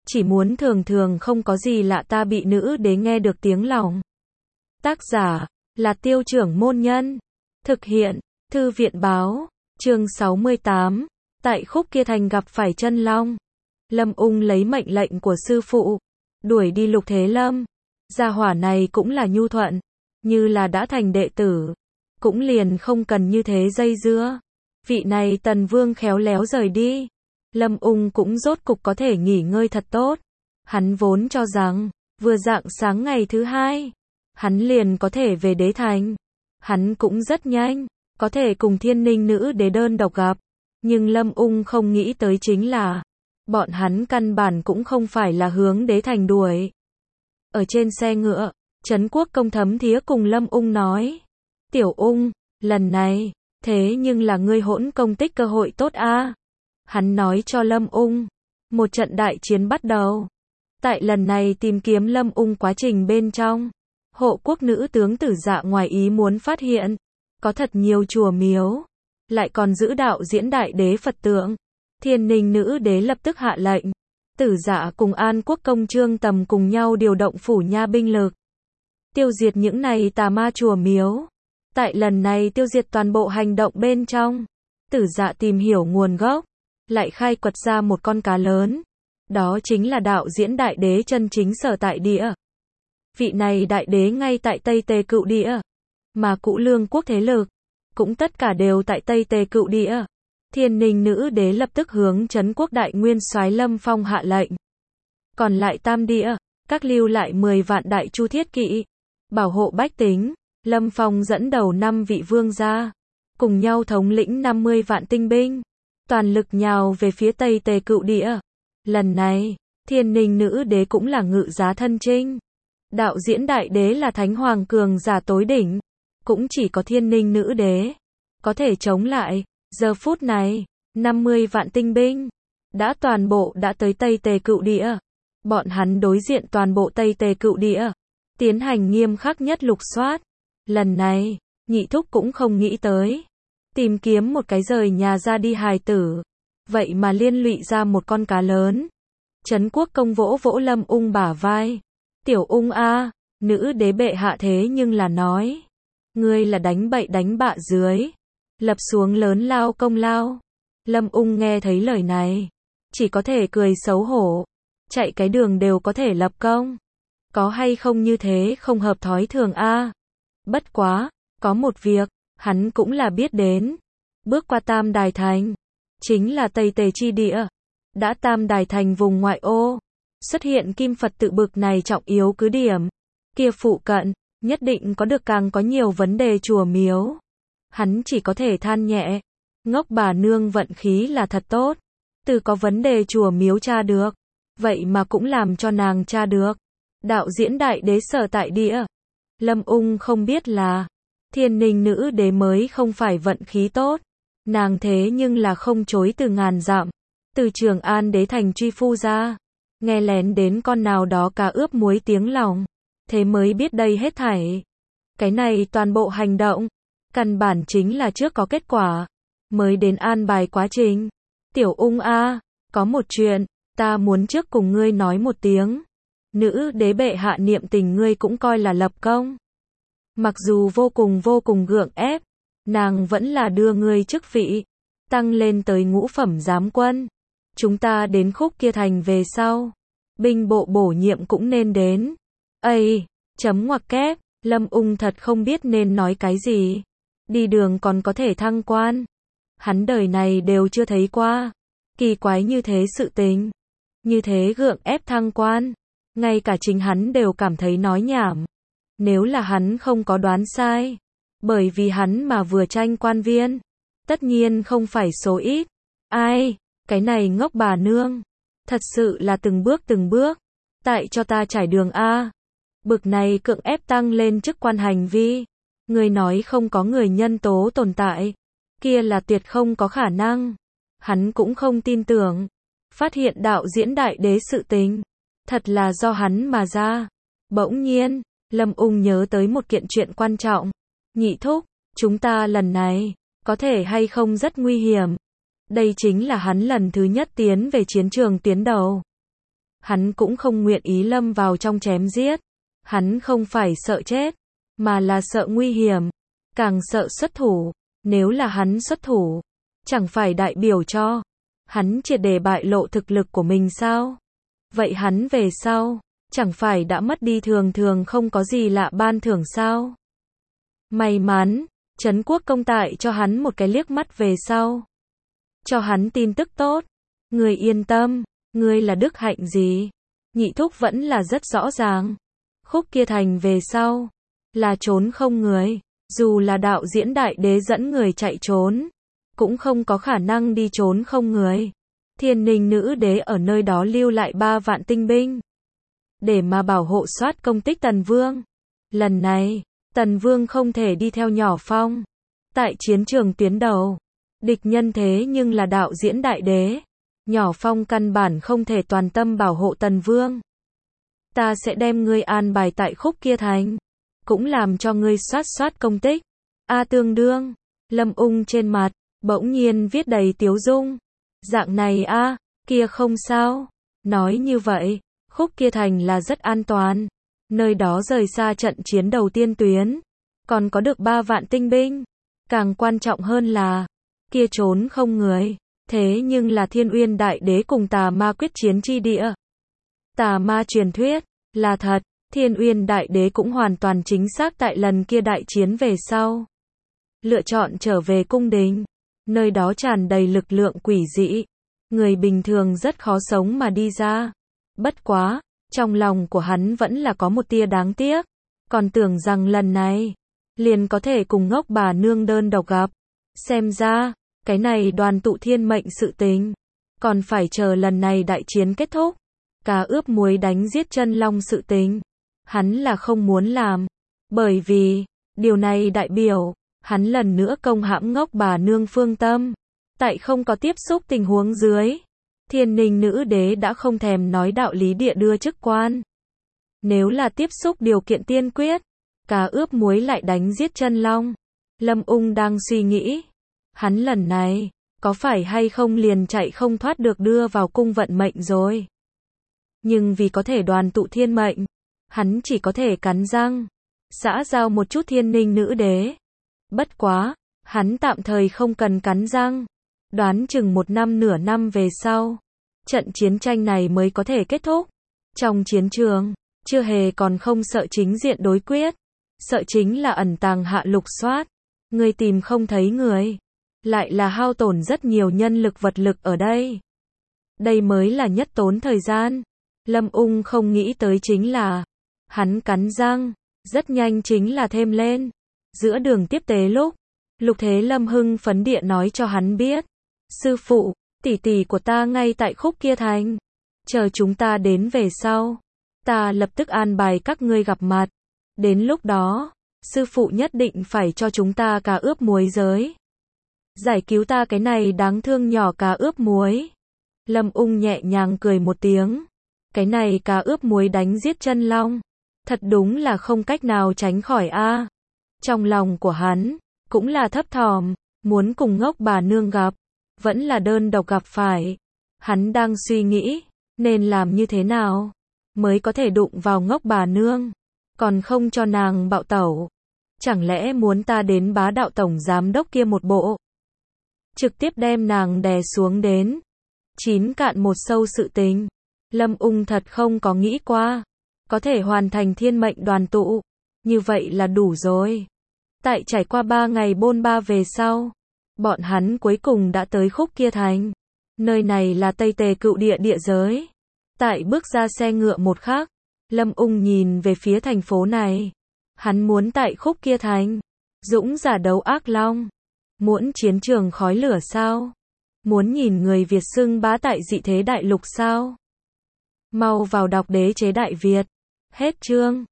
chỉ muốn thường thường không có gì lạ ta bị nữ đế nghe được tiếng lòng. Tác giả là Tiêu Trưởng Môn Nhân. Thực hiện Thư viện Báo. Chương 68. Tại khúc kia thành gặp phải chân long. Lâm Ung lấy mệnh lệnh của sư phụ, đuổi đi Lục Thế Lâm. Gia hỏa này cũng là nhu thuận, như là đã thành đệ tử, cũng liền không cần như thế dây dưa. Vị này Tần Vương khéo léo rời đi, Lâm Ung cũng rốt cục có thể nghỉ ngơi thật tốt. Hắn vốn cho rằng, vừa rạng sáng ngày thứ hai, hắn liền có thể về đế thành. Hắn cũng rất nhanh, có thể cùng Thiên Ninh nữ đế đơn độc gặp. Nhưng Lâm Ung không nghĩ tới chính là, bọn hắn căn bản cũng không phải là hướng đế thành đuổi. Ở trên xe ngựa, Trấn Quốc Công thấm thía cùng Lâm Ung nói. Tiểu Ung, lần này, thế nhưng là ngươi hỗn công tích cơ hội tốt a. Hắn nói cho Lâm Ung, một trận đại chiến bắt đầu. Tại lần này tìm kiếm Lâm Ung quá trình bên trong, hộ quốc nữ tướng Tử Dạ ngoài ý muốn phát hiện, có thật nhiều chùa miếu, lại còn giữ đạo diễn đại đế Phật tượng. Thiên Ninh nữ đế lập tức hạ lệnh, Tử Dạ cùng An Quốc công Trương Tầm cùng nhau điều động phủ nha binh lực, tiêu diệt những này tà ma chùa miếu. Tại lần này tiêu diệt toàn bộ hành động bên trong, Tử Dạ tìm hiểu nguồn gốc, lại khai quật ra một con cá lớn. Đó chính là đạo diễn đại đế chân chính sở tại địa. Vị này đại đế ngay tại Tây Tề Cựu Địa, mà Cũ Lương quốc thế lực cũng tất cả đều tại Tây Tề Cựu Địa. Thiên Ninh nữ đế lập tức hướng Trấn Quốc đại nguyên soái Lâm Phong hạ lệnh. Còn lại Tam Địa, các lưu lại 10 vạn đại chu thiết kỵ, bảo hộ bách tính. Lâm Phong dẫn đầu 5 vị vương gia, cùng nhau thống lĩnh 50 vạn tinh binh, toàn lực nhào về phía Tây Tề Cựu Địa. Lần này, Thiên Ninh nữ đế cũng là ngự giá thân chinh. Đạo diễn đại đế là thánh hoàng cường giả tối đỉnh, cũng chỉ có Thiên Ninh nữ đế có thể chống lại. Giờ phút này, 50 vạn tinh binh đã toàn bộ đã tới Tây Tề Cựu Địa. Bọn hắn đối diện toàn bộ Tây Tề Cựu Địa, tiến hành nghiêm khắc nhất lục soát. Lần này, Nhị Thúc cũng không nghĩ tới, tìm kiếm một cái rời nhà ra đi hài tử, vậy mà liên lụy ra một con cá lớn. Trấn Quốc công vỗ vỗ Lâm Ung bả vai. Tiểu Ung a, nữ đế bệ hạ thế nhưng là nói, ngươi là đánh bậy đánh bạ dưới, lập xuống lớn lao công lao. Lâm Ung nghe thấy lời này, chỉ có thể cười xấu hổ. Chạy cái đường đều có thể lập công, có hay không như thế không hợp thói thường a. Bất quá, có một việc, hắn cũng là biết đến. Bước qua Tam Đài Thành, chính là Tây Tề chi địa. Đã Tam Đài Thành vùng ngoại ô, xuất hiện Kim Phật tự bực này trọng yếu cứ điểm, kia phụ cận, nhất định có được càng có nhiều vấn đề chùa miếu. Hắn chỉ có thể than nhẹ, ngốc bà nương vận khí là thật tốt, từ có vấn đề chùa miếu tra được, vậy mà cũng làm cho nàng tra được. Đạo diễn đại đế sở tại địa. Lâm Ung không biết là, Thiên Ninh nữ đế mới không phải vận khí tốt, nàng thế nhưng là không chối từ ngàn dặm, từ Trường An đế thành truy phu ra, nghe lén đến con nào đó cá ướp muối tiếng lòng, thế mới biết đây hết thảy. Cái này toàn bộ hành động, căn bản chính là trước có kết quả, mới đến an bài quá trình. Tiểu Ung a, có một chuyện, ta muốn trước cùng ngươi nói một tiếng. Nữ đế bệ hạ niệm tình ngươi cũng coi là lập công. Mặc dù vô cùng gượng ép, nàng vẫn là đưa ngươi chức vị, tăng lên tới ngũ phẩm giám quân. Chúng ta đến khúc kia thành về sau, binh bộ bổ nhiệm cũng nên đến. Ây, chấm ngoặc kép, Lâm Ung thật không biết nên nói cái gì. Đi đường còn có thể thăng quan, hắn đời này đều chưa thấy qua. Kỳ quái như thế sự tình, như thế gượng ép thăng quan, ngay cả chính hắn đều cảm thấy nói nhảm. Nếu là hắn không có đoán sai, bởi vì hắn mà vừa tranh quan viên, tất nhiên không phải số ít. Ai, cái này ngốc bà nương, thật sự là từng bước, tại cho ta trải đường a. Bực này cưỡng ép tăng lên chức quan hành vi, người nói không có người nhân tố tồn tại, kia là tuyệt không có khả năng. Hắn cũng không tin tưởng, phát hiện đạo diễn đại đế sự tình, thật là do hắn mà ra. Bỗng nhiên, Lâm Ung nhớ tới một kiện chuyện quan trọng. Nhị Thúc, chúng ta lần này, có thể hay không rất nguy hiểm. Đây chính là hắn lần thứ nhất tiến về chiến trường tuyến đầu. hắn cũng không nguyện ý lâm vào trong chém giết. Hắn không phải sợ chết, mà là sợ nguy hiểm, càng sợ xuất thủ. Nếu là hắn xuất thủ, chẳng phải đại biểu cho hắn triệt để bại lộ thực lực của mình sao? Vậy hắn về sau, chẳng phải đã mất đi thường thường không có gì lạ ban thưởng sao? May mắn, Trấn Quốc công tại cho hắn một cái liếc mắt về sau. Cho hắn tin tức tốt. Ngươi yên tâm, ngươi là đức hạnh gì? Nhị thúc vẫn là rất rõ ràng. Khúc kia thành về sau, là trốn không người. Dù là đạo diễn đại đế dẫn người chạy trốn, cũng không có khả năng đi trốn không người. Thiên Ninh nữ đế ở nơi đó lưu lại 3 vạn tinh binh, để mà bảo hộ soát công tích Tần Vương. Lần này, Tần Vương không thể đi theo Nhỏ Phong. Tại chiến trường tuyến đầu, địch nhân thế nhưng là đạo diễn đại đế. Nhỏ Phong căn bản không thể toàn tâm bảo hộ Tần Vương. Ta sẽ đem ngươi an bài tại khúc kia thành, cũng làm cho ngươi soát công tích. Tương đương, Lâm Ung trên mặt, bỗng nhiên viết đầy tiếu dung. Dạng này kia không sao. Nói như vậy, khúc kia thành là rất an toàn. Nơi đó rời xa trận chiến đầu tiên tuyến, còn có được 3 vạn tinh binh. Càng quan trọng hơn là, kia trốn không người, thế nhưng là Thiên Uyên Đại Đế cùng tà ma quyết chiến chi địa. Tà ma truyền thuyết, là thật, Thiên Uyên Đại Đế cũng hoàn toàn chính xác tại lần kia đại chiến về sau. Lựa chọn trở về cung đình, nơi đó tràn đầy lực lượng quỷ dị. Người bình thường rất khó sống mà đi ra. Bất quá, trong lòng của hắn vẫn là có một tia đáng tiếc. Còn tưởng rằng lần này, liền có thể cùng ngốc bà nương đơn độc gặp. Xem ra, cái này đoàn tụ thiên mệnh sự tình, còn phải chờ lần này đại chiến kết thúc. Cá ướp muối đánh giết chân long sự tình, hắn là không muốn làm. Bởi vì, điều này đại biểu, hắn lần nữa công hãm ngốc bà nương Phương Tâm. Tại không có tiếp xúc tình huống dưới, Thiên Ninh nữ đế đã không thèm nói đạo lý địa đưa chức quan. Nếu là tiếp xúc điều kiện tiên quyết, cá ướp muối lại đánh giết chân long. Lâm Ung đang suy nghĩ, hắn lần này, có phải hay không liền chạy không thoát được đưa vào cung vận mệnh rồi. Nhưng vì có thể đoàn tụ thiên mệnh, hắn chỉ có thể cắn răng, xã giao một chút Thiên Ninh nữ đế. Bất quá, hắn tạm thời không cần cắn răng. Đoán chừng 1 năm nửa năm về sau, trận chiến tranh này mới có thể kết thúc. Trong chiến trường, chưa hề còn không sợ chính diện đối quyết. Sợ chính là ẩn tàng hạ lục soát. Người tìm không thấy người. Lại là hao tổn rất nhiều nhân lực vật lực ở đây. Đây mới là nhất tốn thời gian. Lâm Ung không nghĩ tới chính là, hắn cắn răng, rất nhanh chính là thêm lên. Giữa đường tiếp tế lúc, Lục Thế Lâm hưng phấn địa nói cho hắn biết. Sư phụ, tỷ tỷ của ta ngay tại khúc kia thành. Chờ chúng ta đến về sau, ta lập tức an bài các ngươi gặp mặt. Đến lúc đó, sư phụ nhất định phải cho chúng ta cá ướp muối giới. Giải cứu ta cái này đáng thương nhỏ cá ướp muối. Lâm Ung nhẹ nhàng cười một tiếng. Cái này cá ướp muối đánh giết chân long, thật đúng là không cách nào tránh khỏi Trong lòng của hắn, cũng là thấp thỏm, muốn cùng ngốc bà nương gặp, vẫn là đơn độc gặp phải. Hắn đang suy nghĩ, nên làm như thế nào, mới có thể đụng vào ngốc bà nương, còn không cho nàng bạo tẩu. Chẳng lẽ muốn ta đến bá đạo tổng giám đốc kia một bộ, trực tiếp đem nàng đè xuống đến 9 cạn một sâu sự tình. Lâm Ung thật không có nghĩ qua, có thể hoàn thành thiên mệnh đoàn tụ, như vậy là đủ rồi. Tại trải qua 3 ngày bôn ba về sau, bọn hắn cuối cùng đã tới khúc kia thành. Nơi này là Tây Tề Cựu địa địa giới. Tại bước ra xe ngựa một khắc, Lâm Ung nhìn về phía thành phố này. Hắn muốn tại khúc kia thành, dũng giả đấu ác long. Muốn chiến trường khói lửa sao? Muốn nhìn người Việt xưng bá tại dị thế đại lục sao? Mau vào đọc Đế chế Đại Việt. Hết chương.